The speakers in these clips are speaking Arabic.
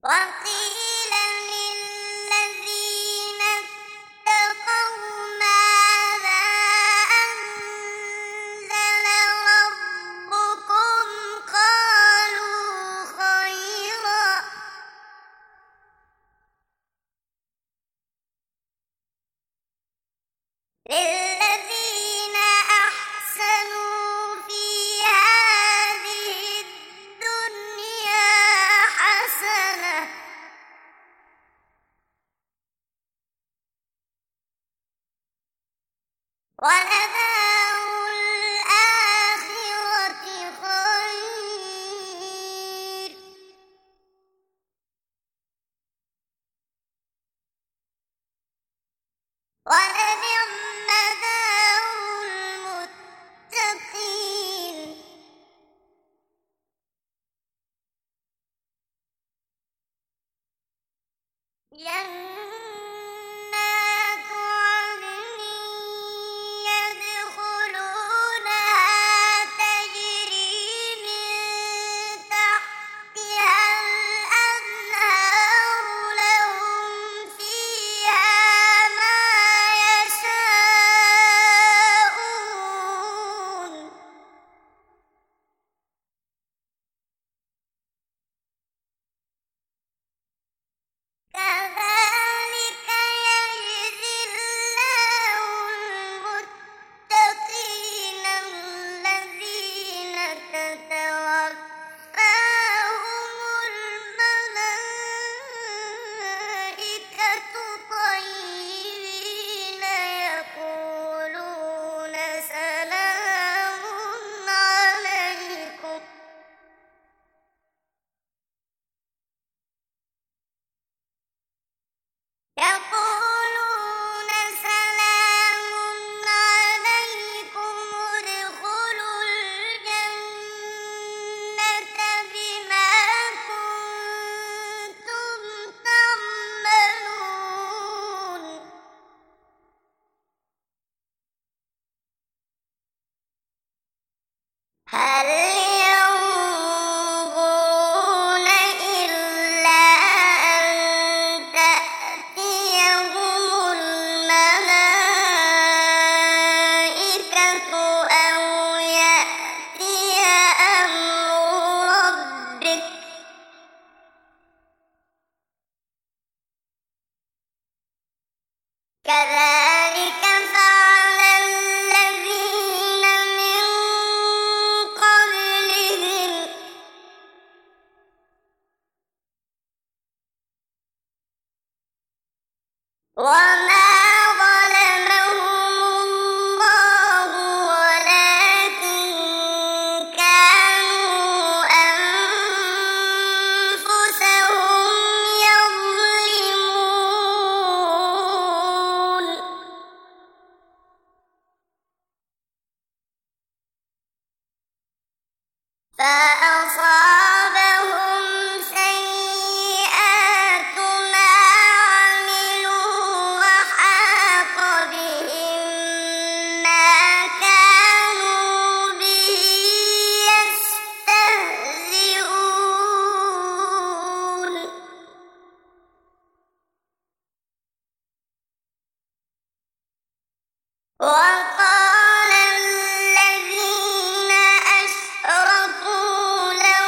وقيل للذين اتقوا ماذا أنزل ربكم قالوا خيرا للذين أحسنوا في هذه الدنيا حسنة ولدار الآخرة خير ولنعم دار المتقين جنات عدن يدخلونها تجري من تحتها الأنهار لهم فيها ما يشاءون كذلك يجزي الله المتقين الذين تتوفاهم الملائكة طيبين يقولون سلام عليكم يقولون سلام عليكم ادخلوا الجنة بما كنتم تعملون هل ينظرون إلا أن تأتيهم الملائكة أو يأتي أمر ربك كذلك فعل الذين من قبلهم وما ظلمهم الله ولكن كانوا أنفسهم يظلمون فأصابهم سيئات ما عملوا وحاق بهم ما كانوا به يستهزئون وقال الذين أشركوا لو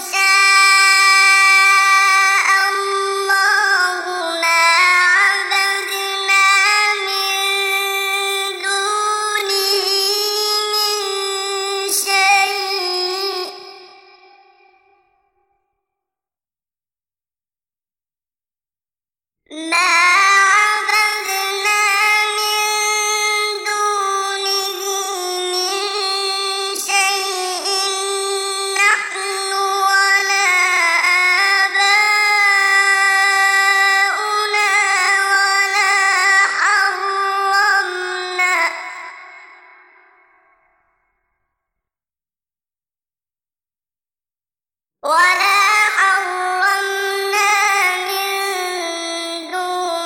شاء الله ما عبدنا من دونه من شيء ما عبدنا من دونه من شيء نحن ولا آباؤنا ولا حرمنا من دونه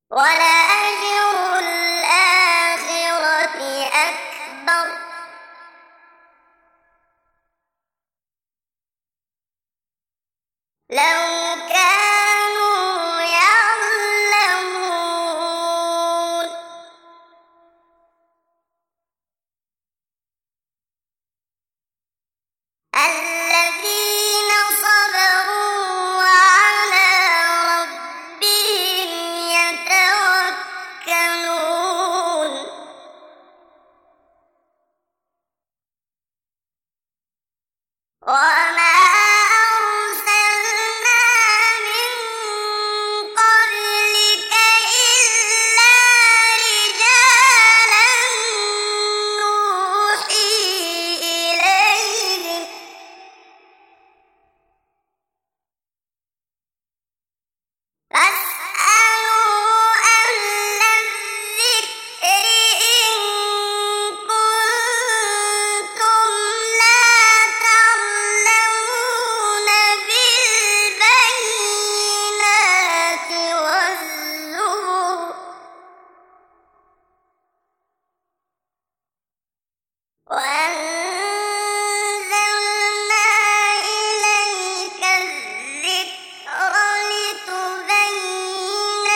ولأجر الآخرة أكبر لو كانوا يعلمون الذين صبروا وعلى ربهم يتوكلون وما أرسلنا من قبلك إلا رجالا نوحي إليهم فاسألوا أهل الذكر إن كنتم لا تعلمون بالبينات والزبر وأنزلنا إليك الذكر لتبين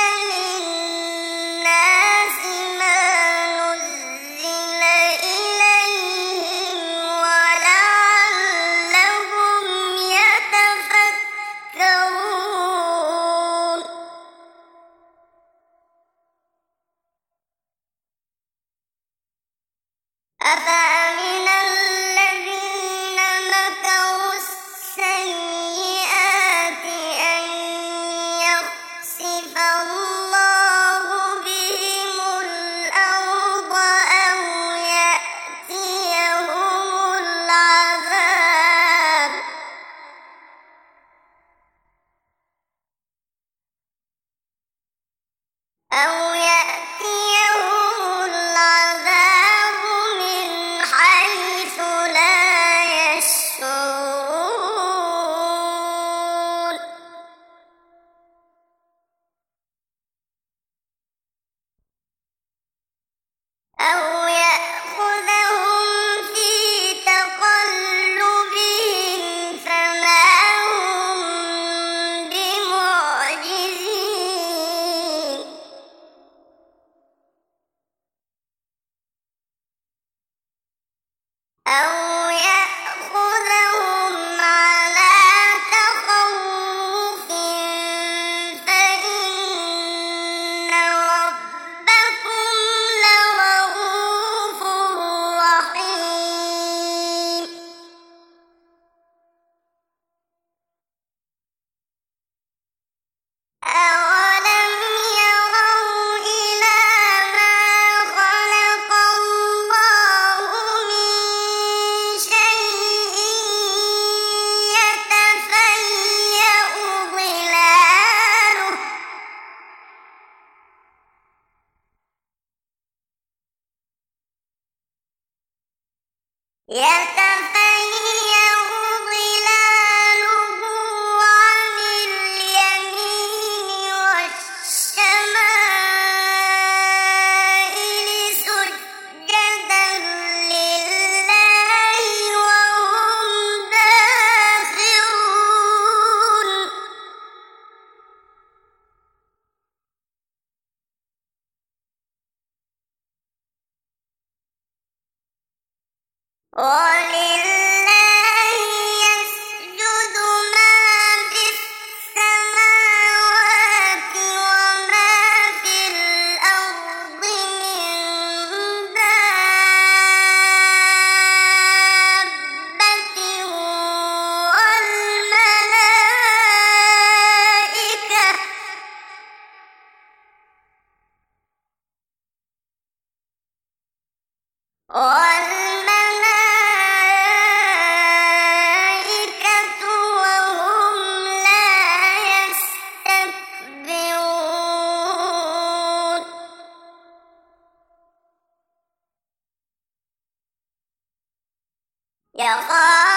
للناس ما نزل إليهم ولعلهم يتفكرون أفأمن الذين مكروا السيئات أن يخسف الله بهم الأرض أو يأتيهم العذاب من حيث لا يشعرون أو يأخذهم في تقلبهم فما هم بمعجزين أو يأخذهم على تخوف فإن ربكم لرؤوف رحيم أولم يروا إلى ما خلق الله من شيء يتفيأ ظلاله عن اليمين والشمائل سجدا لله وهم داخرون ولله يسجد ما في السماوات وما في الأرض من دابة والملائكة وهم لا يستكبرون يخافون